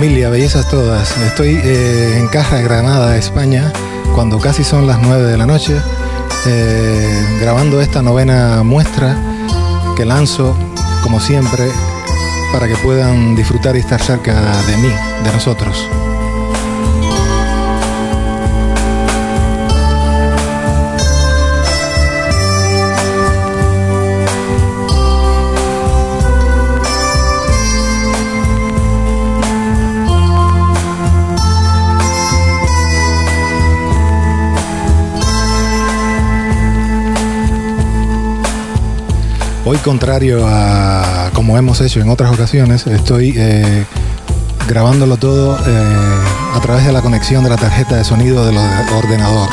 familia, bellezas todas. Estoy en Caja Granada, España, cuando casi son las 9 de la noche, grabando esta novena muestra que lanzo, como siempre, para que puedan disfrutar y estar cerca de mí, de nosotros. Hoy, contrario a como hemos hecho en otras ocasiones, estoy grabándolo todo a través de la conexión de la tarjeta de sonido del ordenador.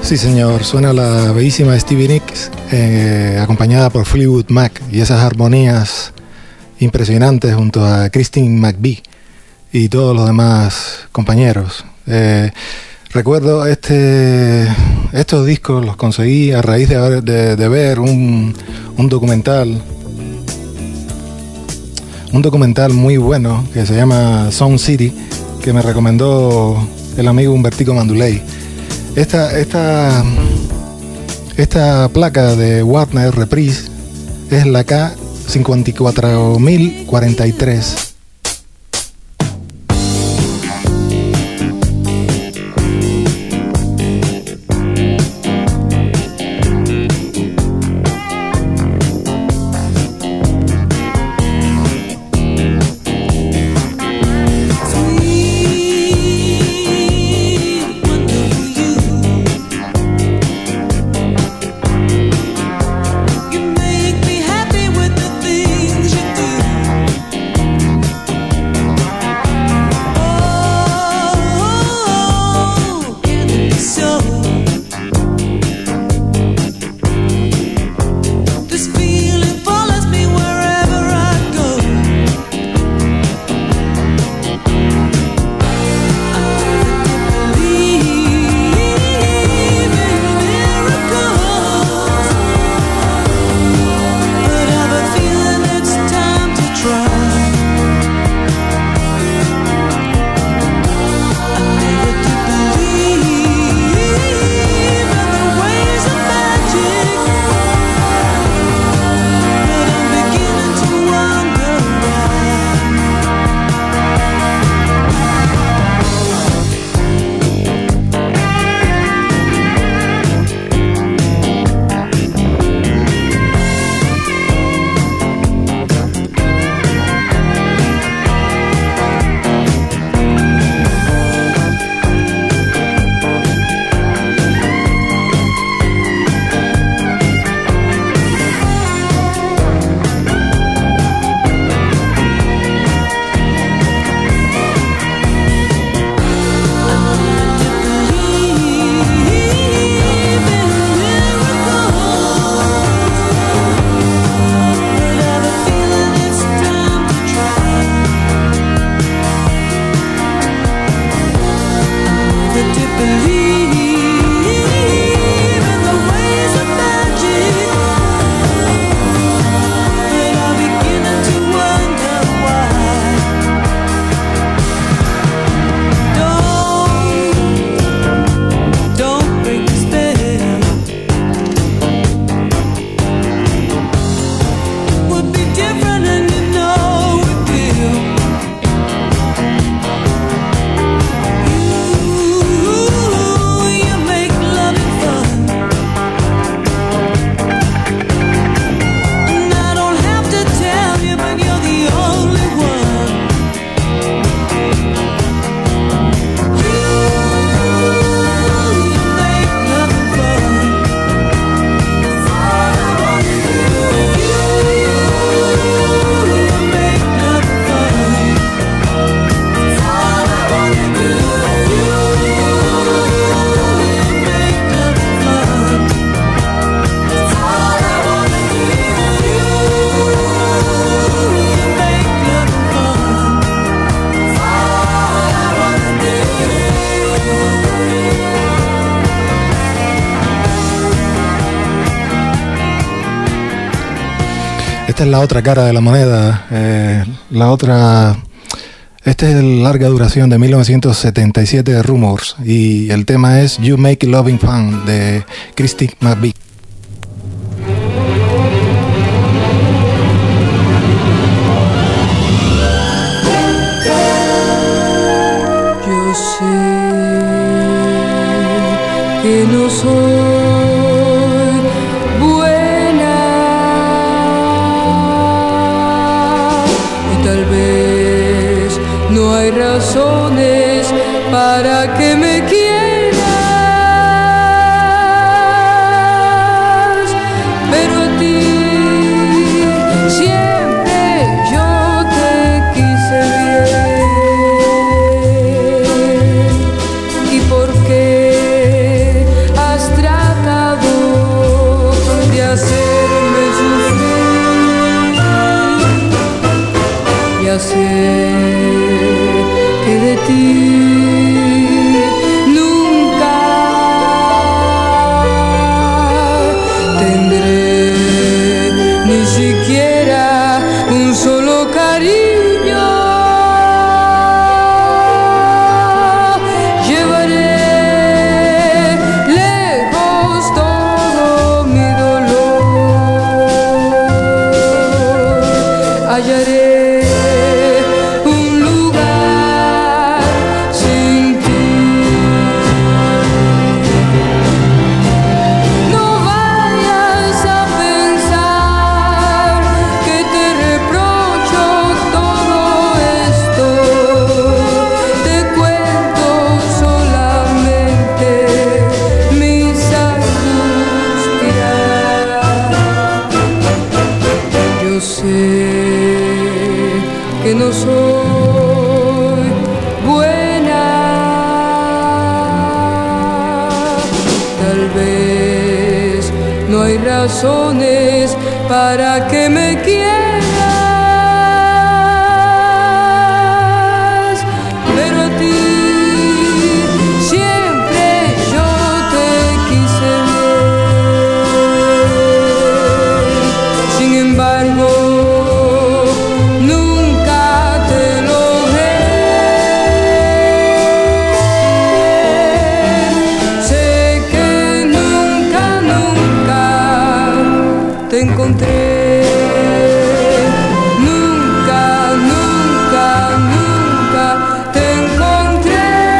Sí, señor, suena la bellísima Stevie Nicks, acompañada por Fleetwood Mac y esas armonías impresionantes junto a Christine McVie y todos los demás compañeros. Recuerdo estos discos los conseguí a raíz de ver un documental muy bueno que se llama Sound City, que me recomendó el amigo Humbertico Manduley. Esta placa de Warner Reprise es la K54043. Esta es la otra cara de la moneda, esta es de larga duración de 1977 de Rumors y el tema es You Make Loving Fun de Christine McVie. Yo sé que no soy razones para que me quieras, pero a ti siempre yo te quise bien. ¿Y por qué has tal vez no hay razones para que me quieras, pero a ti siempre yo te quise bien. Sin embargo, nunca te logré. Sé que nunca, nunca te encontré. Nunca, nunca, nunca te encontré.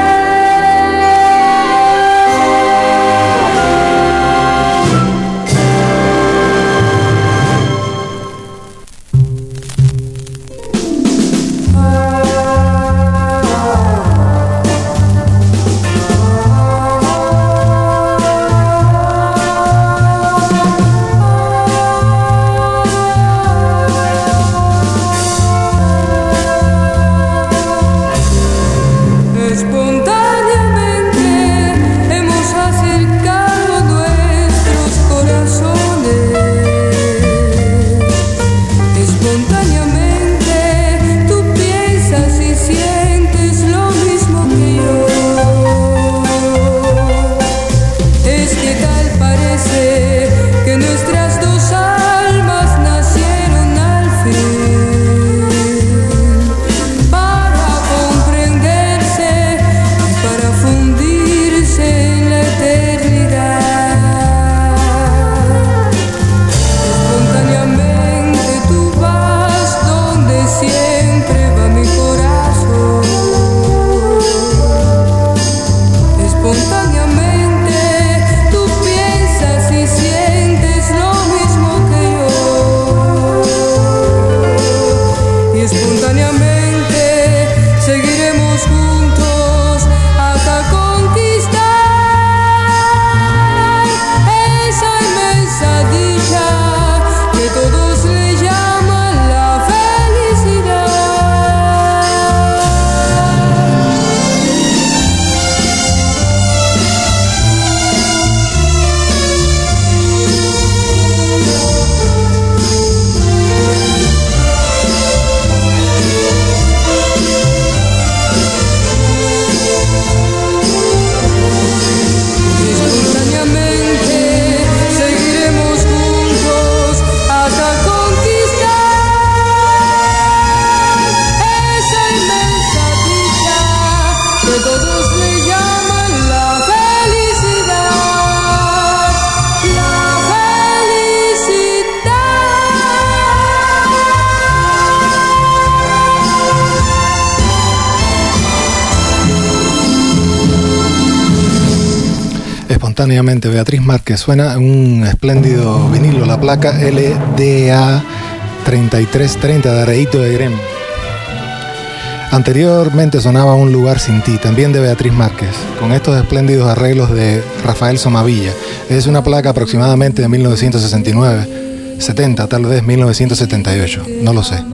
Espontáneamente hemos acercado nuestros corazones. Espontáneamente tú piensas y sientes lo mismo que yo. Es que tal parece que nuestras dos almas nacieron al fin para comprenderse y para fundirse en la eternidad. Espontáneamente tú vas donde siempre va mi corazón. Espontáneamente tú piensas y sientes lo mismo que yo. Y espontáneamente seguiremos juntos hasta conquistar esa inmensa dicha que todos le llaman la felicidad. Espontáneamente seguiremos juntos hasta conquistar esa inmensa dicha que todos le llaman la felicidad. La Espontáneamente, Beatriz Márquez. Suena un espléndido vinilo, la placa LDA 3330 de Areito de Grem. Anteriormente sonaba Un lugar sin ti, también de Beatriz Márquez, con estos espléndidos arreglos de Rafael Somavilla. Es una placa aproximadamente de 1969, 70, tal vez 1978, no lo sé.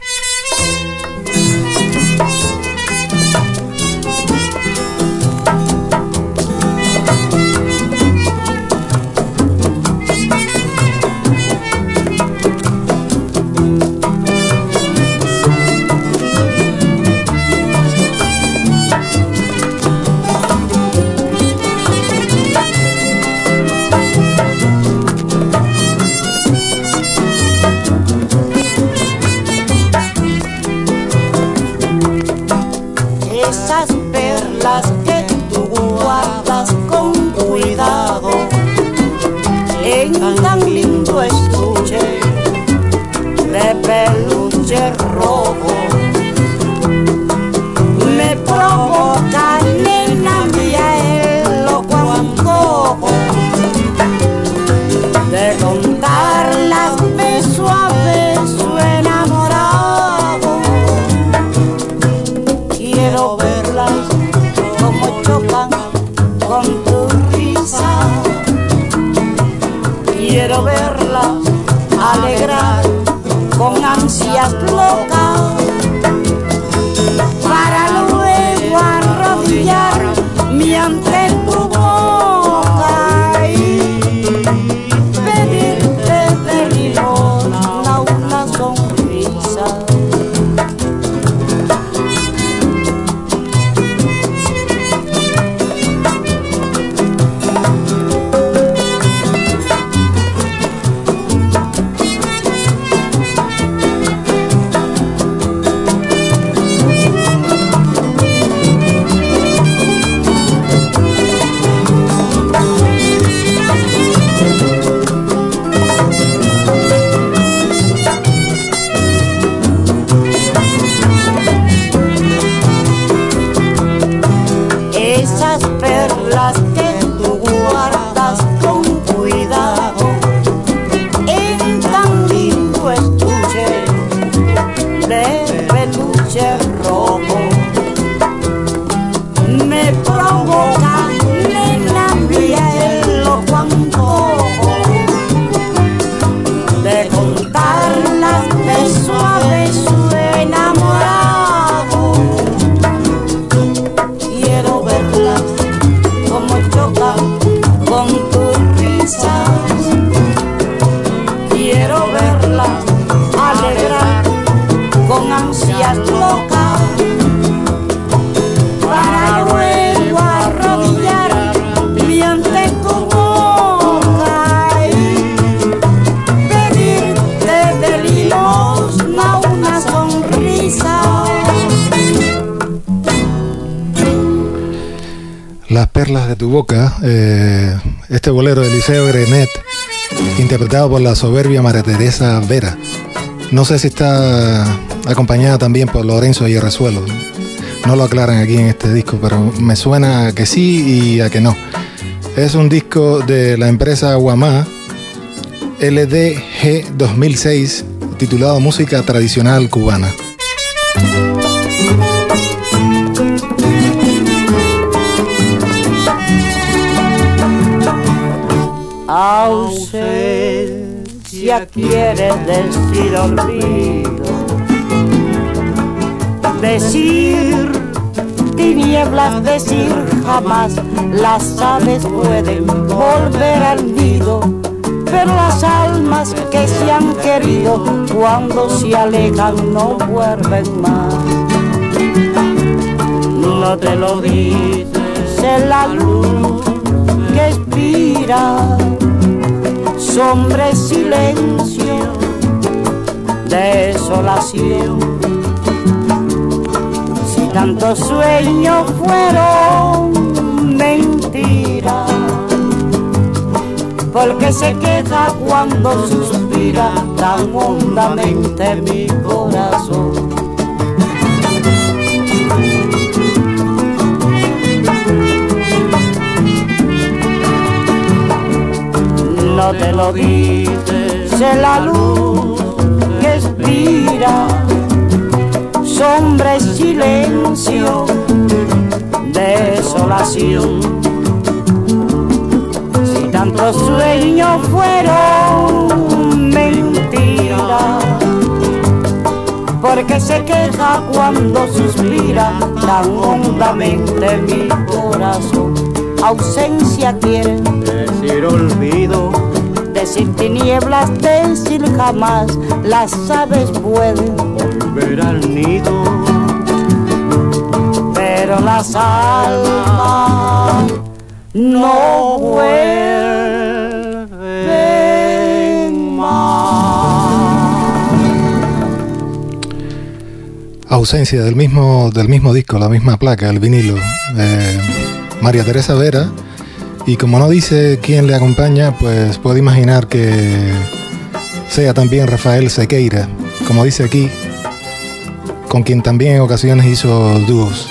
Esas perlas que tú guardas con cuidado en tan lindo estuche de peluche rojo me provocan, nena mía, el loco antojo de contarlas beso a beso enamorado. Quiero verlas como chocan con tu risa. Quiero verlas alegrar con ansias locas para luego arrodillarme ante tu boca y las que tú guardas con cuidado en tan lindo estuche de peluche rojo. Me provoca, nena, el loco antojo de contarlas beso a beso enamorado. Quiero verlas como chocan con tus risas. Quiero verlas alegrar con ansias locas, para luego arrodillarme ante tu boca y pedirte de limosna una sonrisa. Las perlas de tu boca, este bolero de Eliseo Grenet, interpretado por la soberbia María Teresa Vera. No sé si está acompañada también por Lorenzo Hierrezuelo. No lo aclaran aquí en este disco, pero me suena a que sí y a que no. Es un disco de la empresa Guamá, LDG 2006, titulado Música Tradicional Cubana. Ausencia quiere decir olvido, decir tinieblas, decir jamás. Las aves pueden volver al nido, pero las almas que se han querido cuando se alejan no vuelven más. No te lo dice la luz que expira, sombra y silencio, desolación. Si tantos sueños fueron mentira, porque se queja cuando suspira tan hondamente mi corazón. No te lo dice la luz que expira, sombra y silencio, desolación. Si tantos sueños fueron mentira, porque se queja cuando suspira tan hondamente mi corazón. Ausencia quiere decir olvido, decir tinieblas, decir jamás. Las aves pueden volver al nido, pero las almas no vuelven más. Ausencia del mismo disco, la misma placa, el vinilo. María Teresa Vera, y como no dice quién le acompaña, pues puedo imaginar que sea también Rafael Sequeira, como dice aquí, con quien también en ocasiones hizo dúos.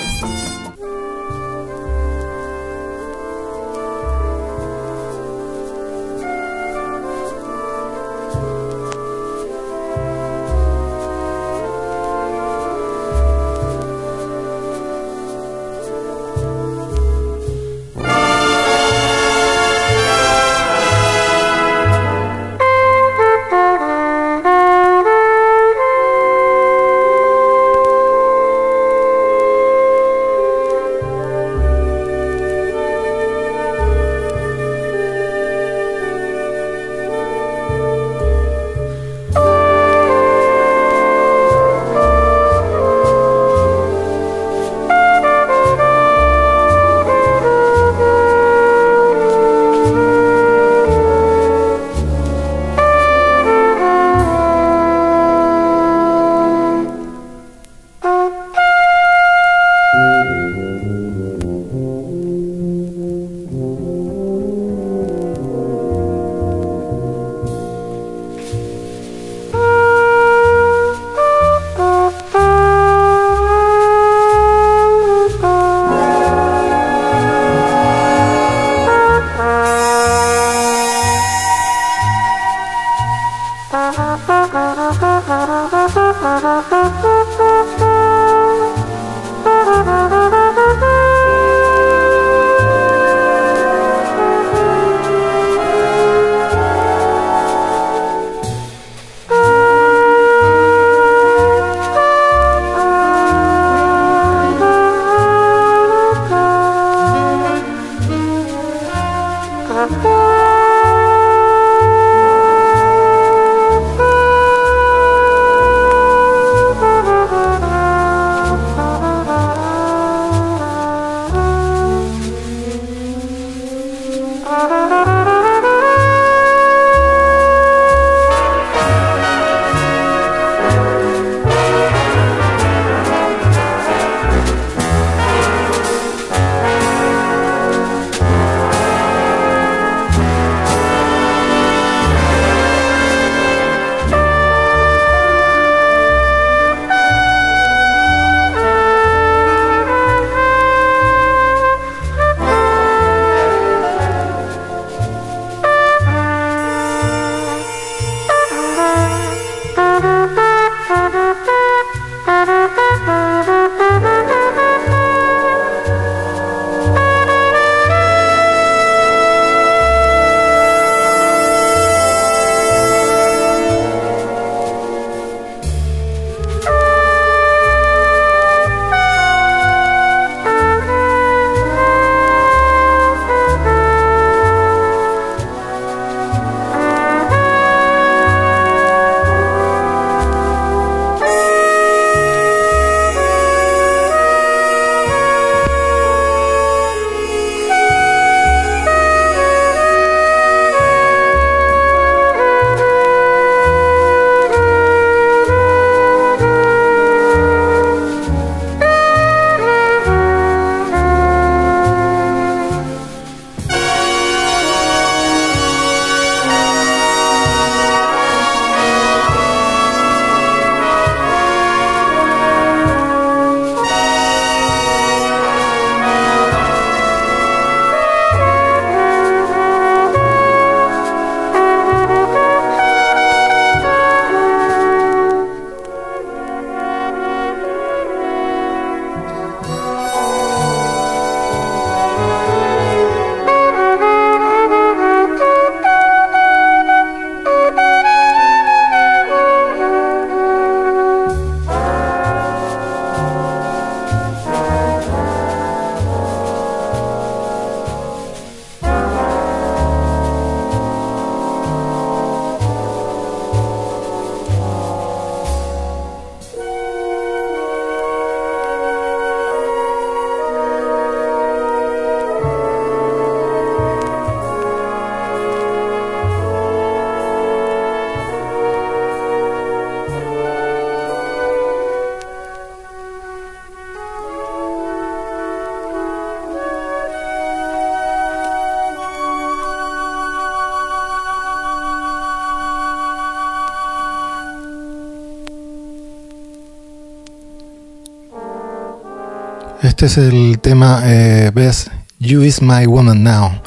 Este es el tema Best You Is My Woman Now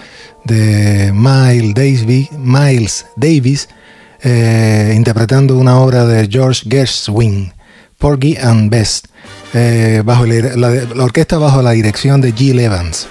de Miles Davis, interpretando una obra de George Gershwin, Porgy and Bess, bajo la orquesta bajo la dirección de Gil Evans.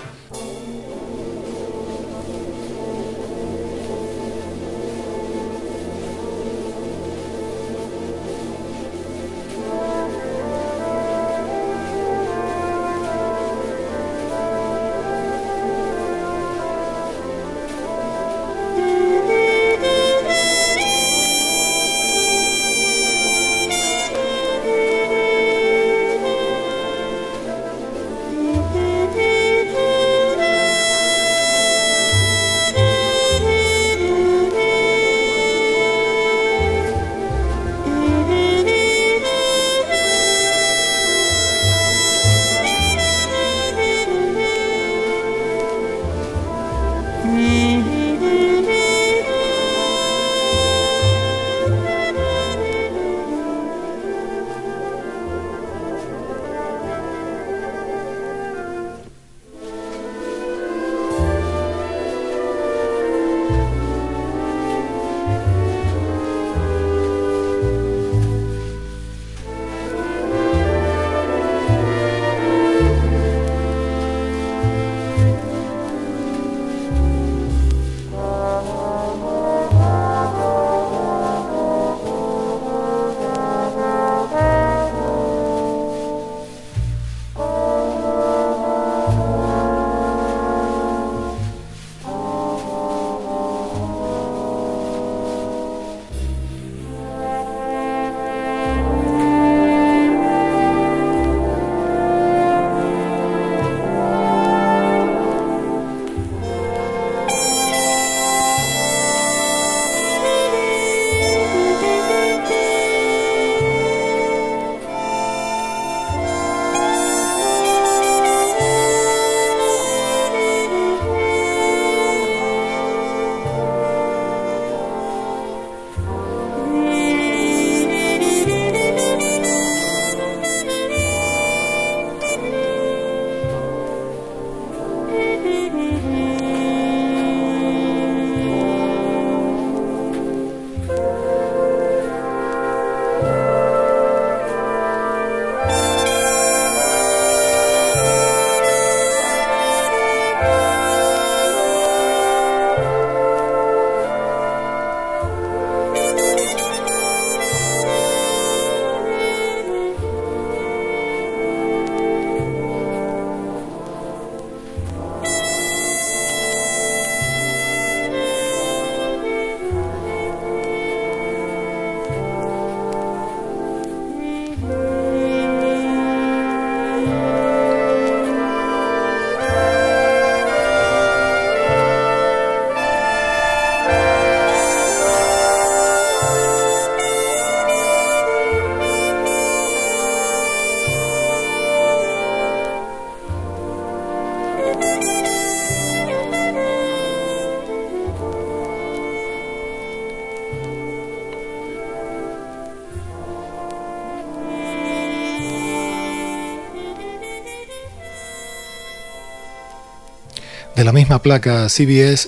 de la misma placa CBS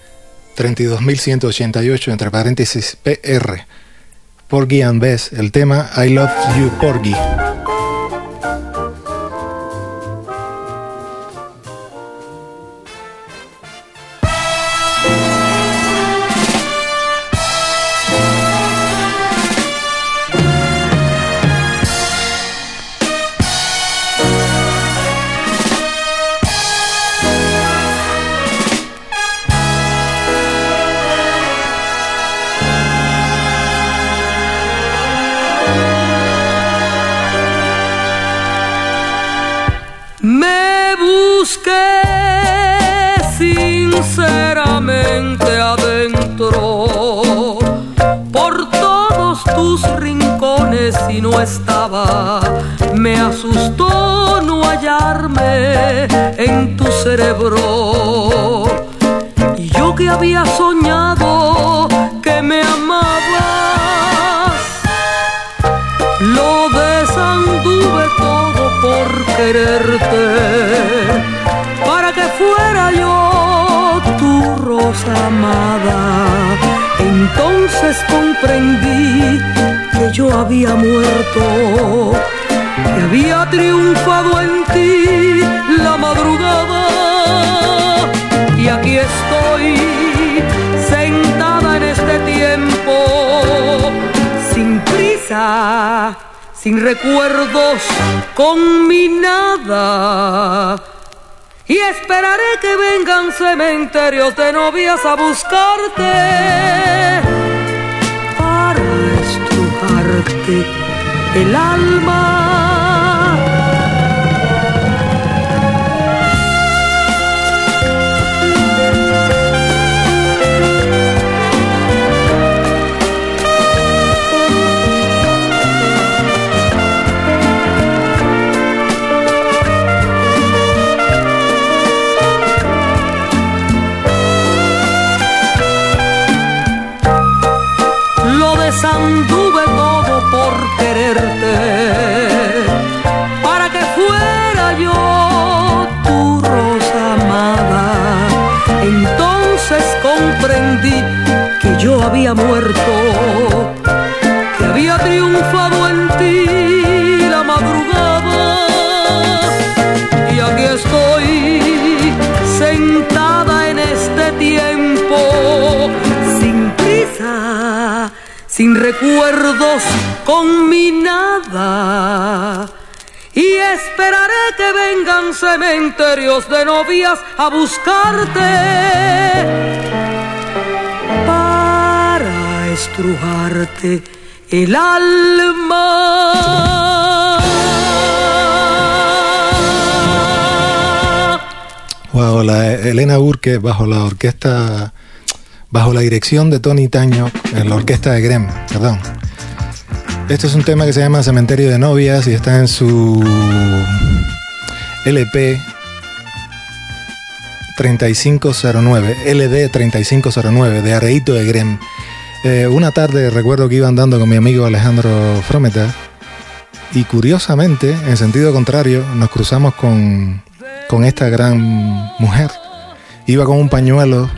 32188, entre paréntesis PR, Porgy and Bess, el tema I Love You Porgy. Me busqué sinceramente adentro por todos tus rincones y no estaba. Me asustó no hallarme en tu cerebro. Y yo que había soñado que me amabas, lo desanduve todo por quererte, para que fuera yo tu rosa amada. Entonces comprendí que yo había muerto, que había triunfado en ti la madrugada. Y aquí estoy, sentada en este tiempo, sin prisa, sin recuerdos, con mi nada. Y esperaré que vengan cementerios de novias a buscarte para estrujarte el alma. Anduve todo por quererte, para que fuera yo tu rosa amada. Entonces comprendí que yo había muerto, que había triunfado en ti la madrugada. Y aquí estoy, sentada en este tiempo, sin prisa, sin recuerdos, con mi nada. Y esperaré que vengan cementerios de novias a buscarte para estrujarte el alma. Wow, la Elena Burke bajo la orquesta, bajo la dirección de Tony Taño, en la orquesta de Grem, perdón. Este es un tema que se llama Cementerio de Novias y está en su LP 3509, LD 3509 de Areito de Grem. Una tarde recuerdo que iba andando con mi amigo Alejandro Frometa y curiosamente, en sentido contrario, nos cruzamos con esta gran mujer. Iba con un pañuelo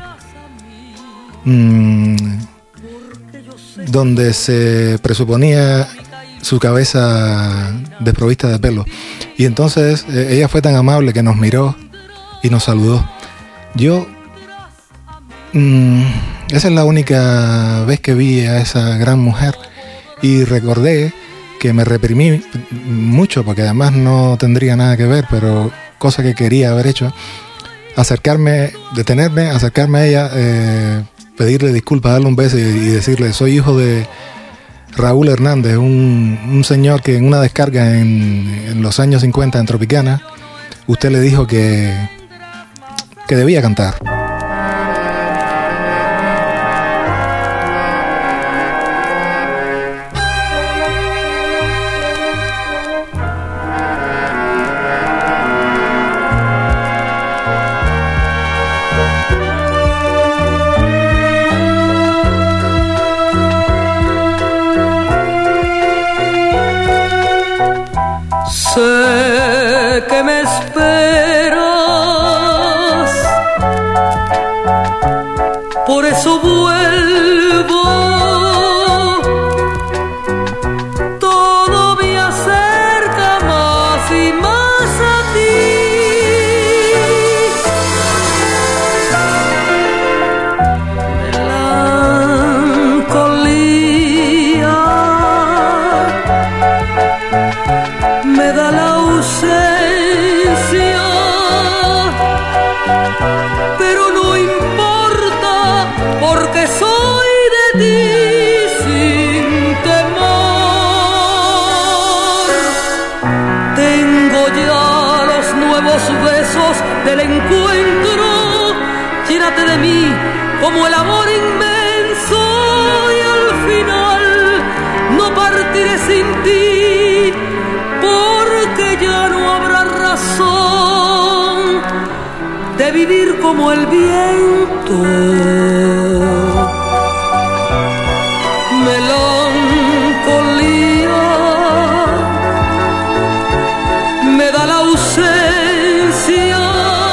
donde se presuponía su cabeza desprovista de pelo, y entonces ella fue tan amable que nos miró y nos saludó. Yo esa es la única vez que vi a esa gran mujer y recordé que me reprimí mucho, porque además no tendría nada que ver, pero cosa que quería haber hecho, acercarme, detenerme, acercarme a ella, pedirle disculpas, darle un beso y decirle: soy hijo de Raúl Hernández, un señor que en una descarga en los años 50 en Tropicana, usted le dijo que debía cantar. Sé que me esperas por eso vuelvo. Todo me acerca más y más a ti. Melancolía me da la ausencia, pero no importa porque soy de ti sin temor. Tengo ya los nuevos besos del encuentro. Llénate de mí como el amor inmenso y al final no partiré sin ti, porque ya no habrá razón de vivir como el viento. Melancolía me da la ausencia,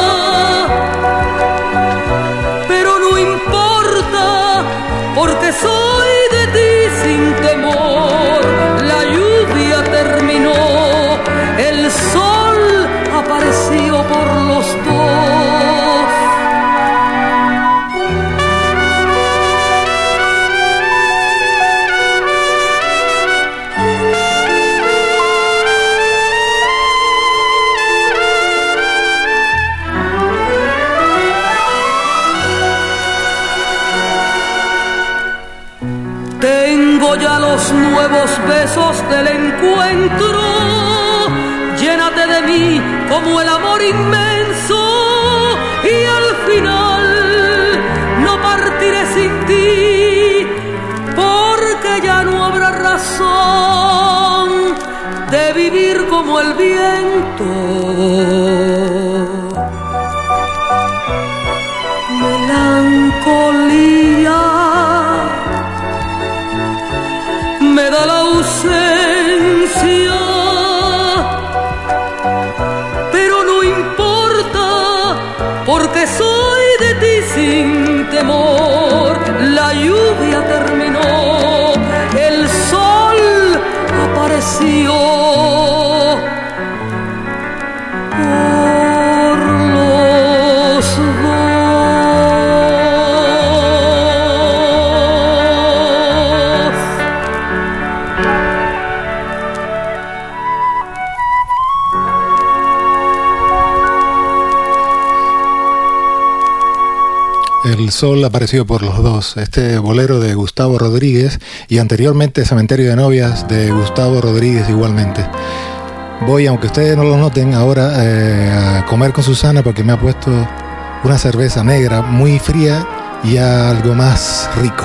pero no importa porque soy de ti sin temor. La lluvia terminó, el sol apareció por los dos. Tengo ya los nuevos besos del encuentro. Llénate de mí como el amor inmenso y al final no partiré sin ti, porque ya no habrá razón de vivir como el viento. Melancolía me da la ausencia, pero no importa porque soy de ti sin temor. La lluvia terminó, el sol apareció por los dos. El sol apareció por los dos, este bolero de Gustavo Rodríguez, y anteriormente Cementerio de Novias de Gustavo Rodríguez igualmente. Voy, aunque ustedes no lo noten, ahora a comer con Susana porque me ha puesto una cerveza negra muy fría y algo más rico.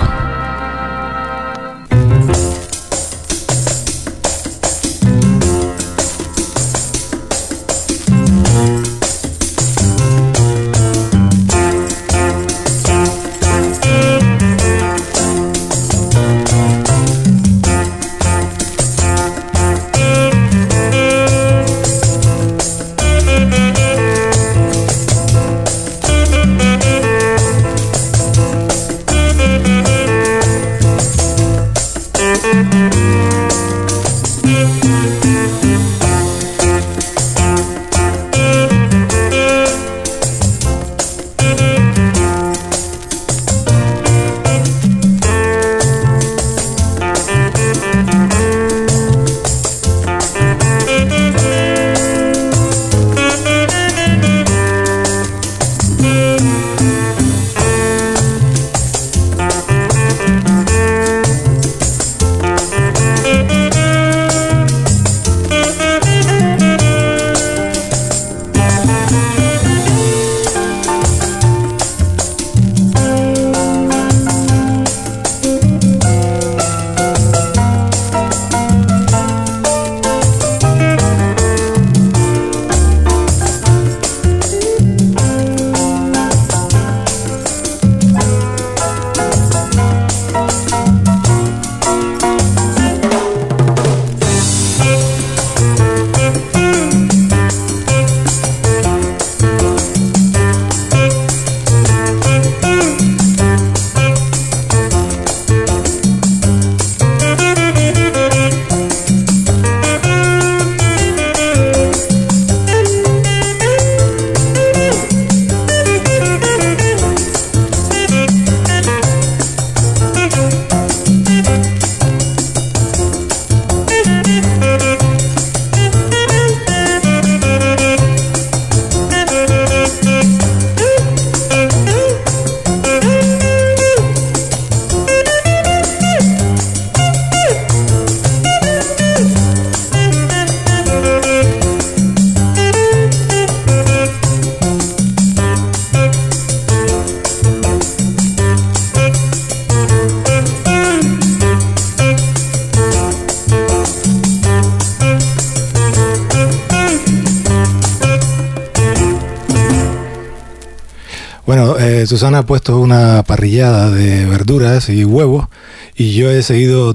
Susana ha puesto una parrillada de verduras y huevos y yo he seguido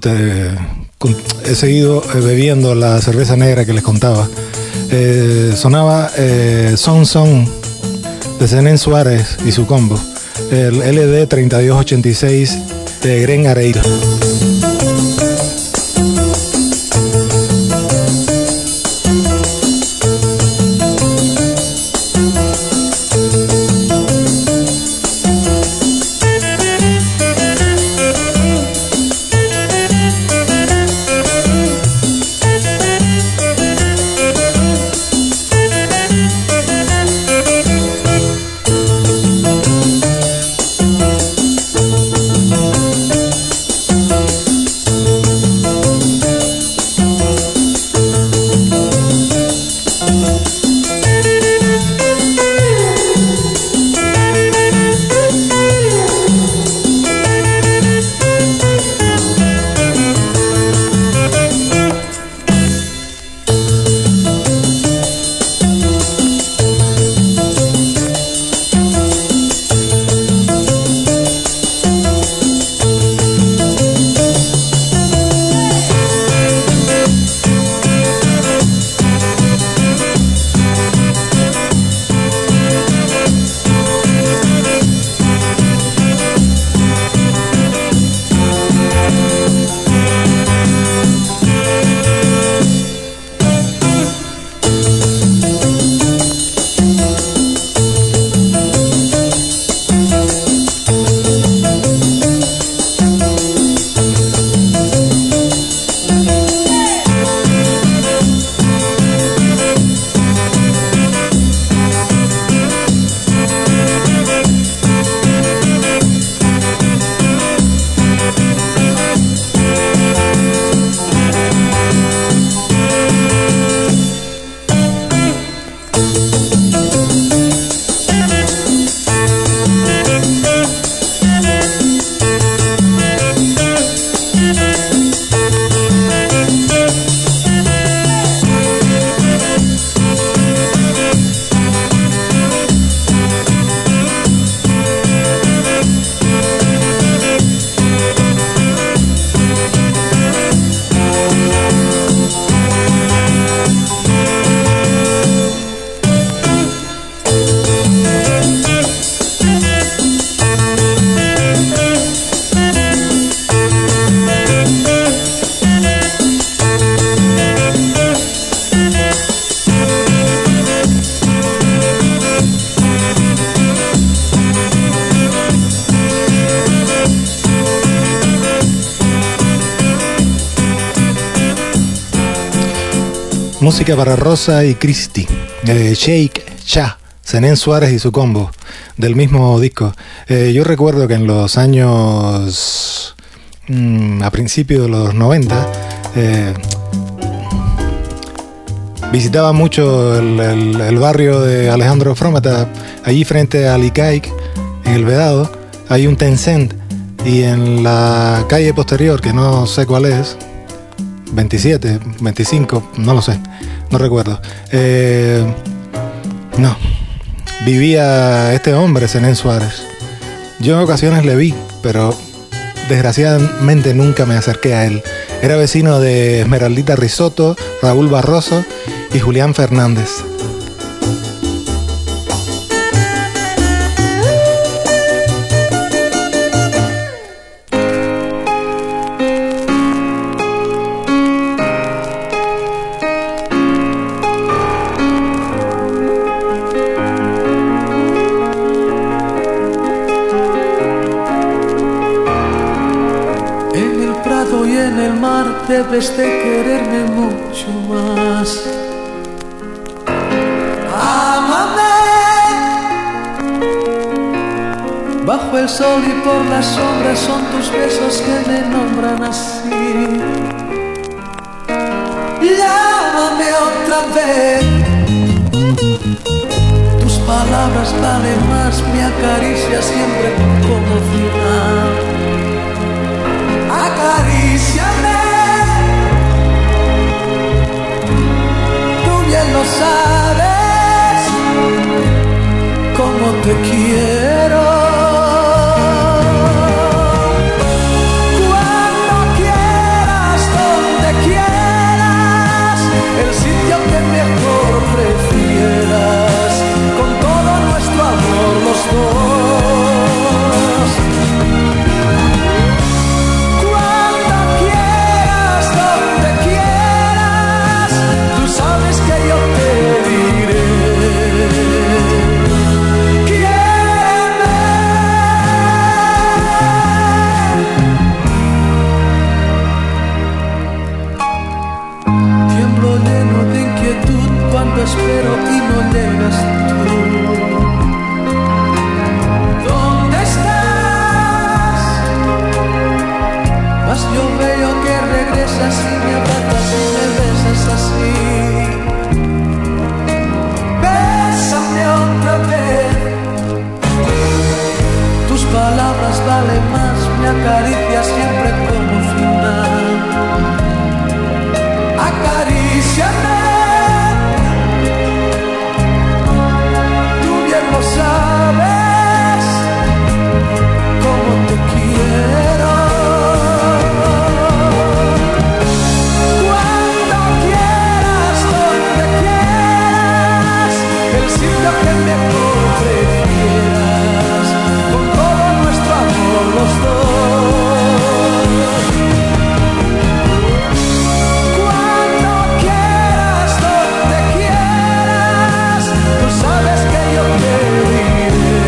bebiendo la cerveza negra que les contaba. Sonaba Son Son de Zenén Suárez y su combo, el LD 3286 de Gren Areiro. Música para Rosa y Cristi, Shake Cha, Zenén Suárez y su combo, del mismo disco. Yo recuerdo que en los años, a principios de los 90, visitaba mucho el barrio de Alejandro Frómata. Allí frente a Licaic, en el Vedado, hay un Tencent, y en la calle posterior, que no sé cuál es, 27, 25, no lo sé, no recuerdo. Vivía este hombre, Zenén Suárez. Yo en ocasiones le vi, pero desgraciadamente nunca me acerqué a él. Era vecino de Esmeraldita Risotto, Raúl Barroso y Julián Fernández. Debes de quererme mucho más. Ámame bajo el sol y por las sombras, son tus besos que me nombran así. Llámame otra vez, tus palabras valen más, mi acaricia siempre como final. Acaríciame, bien lo sabes, como te quiero. palabras vale más, me acaricia siempre como final. Acaríciame, tú bien lo sabes, como te quiero. Cuando quieras, donde quieras, el sitio que mejor prefieras, con todo nuestro amor los dos. Cuando quieras, donde quieras, tú sabes que yo te diré.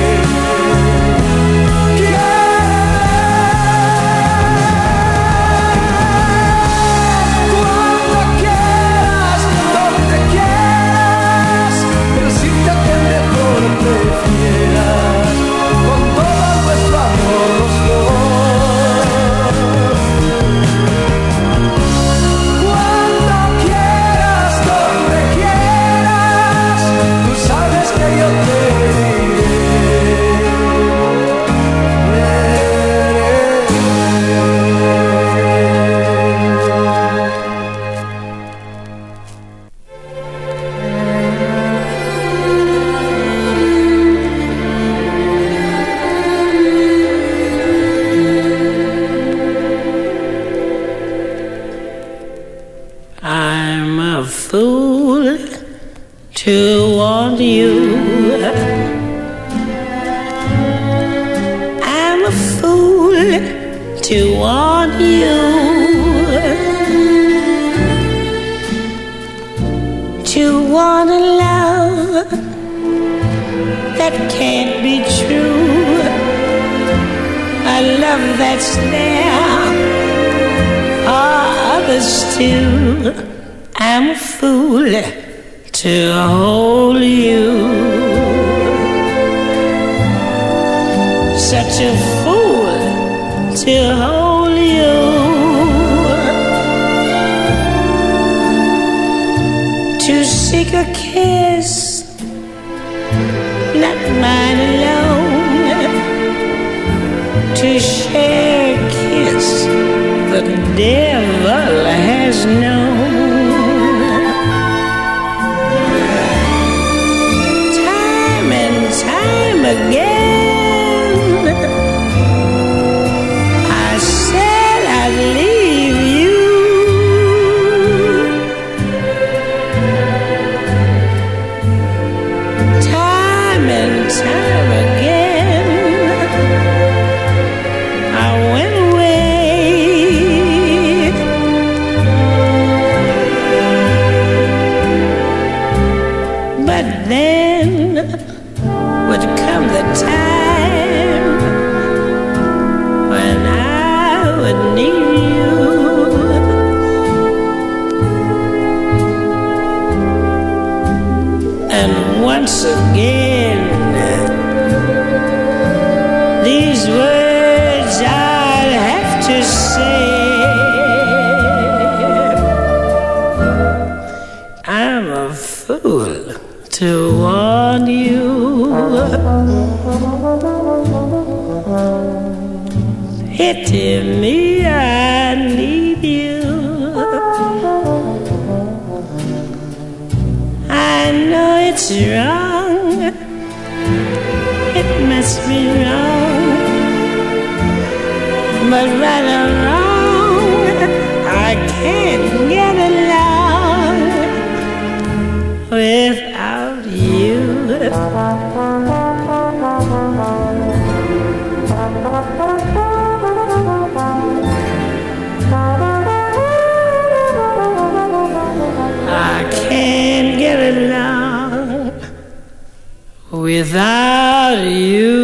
Cuando quieras, donde quieras, el sitio que mejor prefieras, con todo nuestro amor los dos. Cuando quieras, donde quieras, tú sabes que yo te I'm a fool to want you. I'm a fool to want you. To want a love that can't be true. A love that's there for others too. I'm a fool to hold you. Such a fool to hold you. To seek a kiss, not mine alone. To share a kiss the devil has known. Time and time again, I said I'd leave you. Time and time again, I went away. But then would come the time when I would need you. And once again, these words I'd have to say. I'm a fool to want you. Pity me, I need you. I know it's wrong, it must be wrong, but right or wrong, I can't get along without you. I can't get along without you.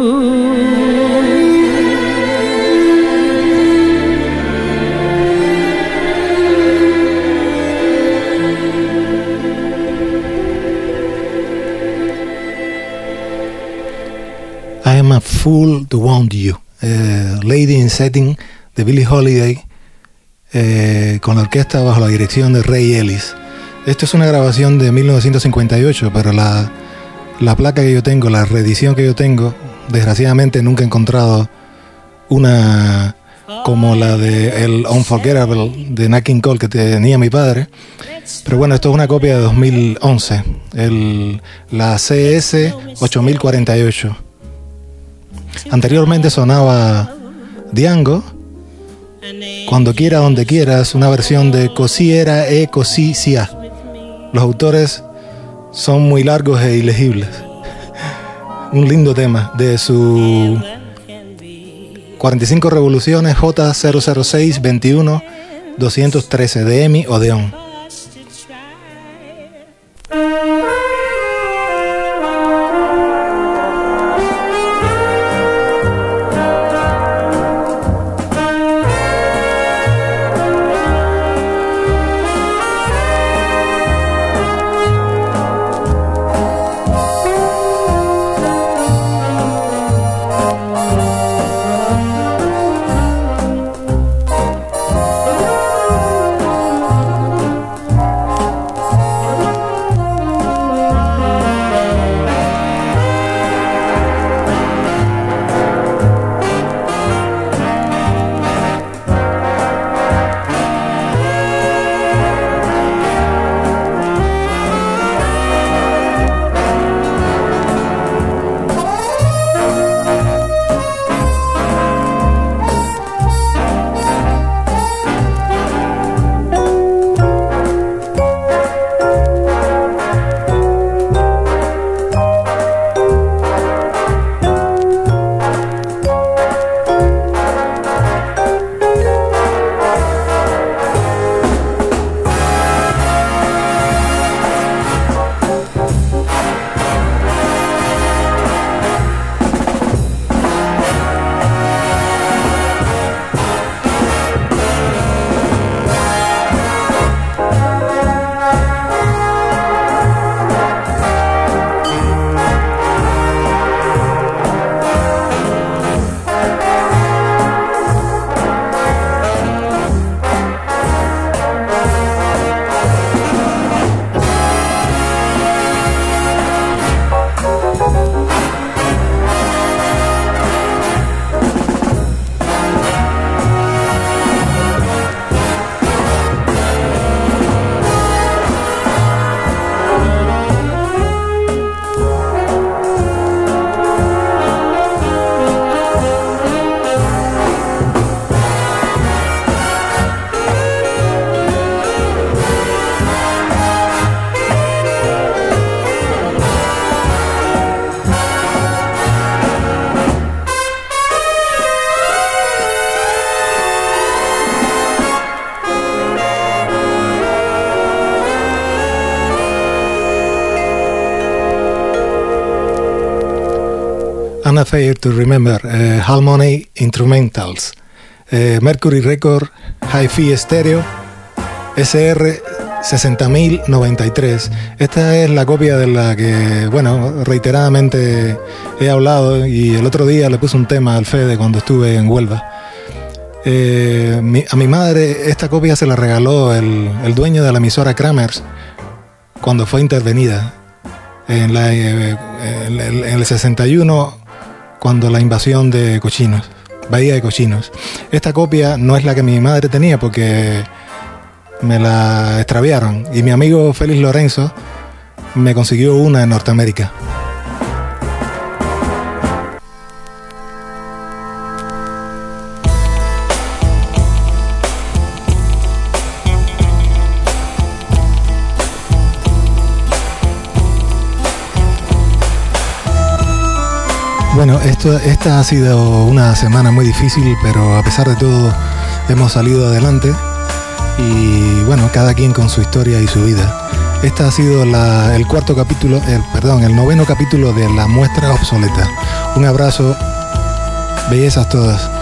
I am a fool to want you. Lady in Satin de Billie Holiday, con la orquesta bajo la dirección de Ray Ellis. Esto es una grabación de 1958, pero la placa que yo tengo, la reedición que yo tengo, Desgraciadamente nunca he encontrado una como la de el Unforgettable de Nat King Cole que tenía mi padre. Pero bueno, esto es una copia de 2011, la CS 8048. Anteriormente sonaba Django, Cuando quiera, donde quieras, una versión de Così era e così sia. Los autores son muy largos e ilegibles. Un lindo tema de su 45 revoluciones J006 21 213 de EMI Odeón. An Affair to Remember, Harmony Instrumentals, Mercury Record, Hi-Fi Stereo, SR 60093. Esta es la copia de la que, bueno, reiteradamente he hablado, y el otro día le puse un tema al Fede cuando estuve en Huelva. A mi madre esta copia se la regaló el dueño de la emisora Kramers cuando fue intervenida en el 61, cuando la invasión de Cochinos, Bahía de Cochinos. Esta copia no es la que mi madre tenía porque me la extraviaron, y mi amigo Félix Lorenzo me consiguió una en Norteamérica. Bueno, esta ha sido una semana muy difícil, pero a pesar de todo hemos salido adelante, y bueno, cada quien con su historia y su vida. Esta ha sido el noveno capítulo de La Muestra Obsoleta. Un abrazo, bellezas todas.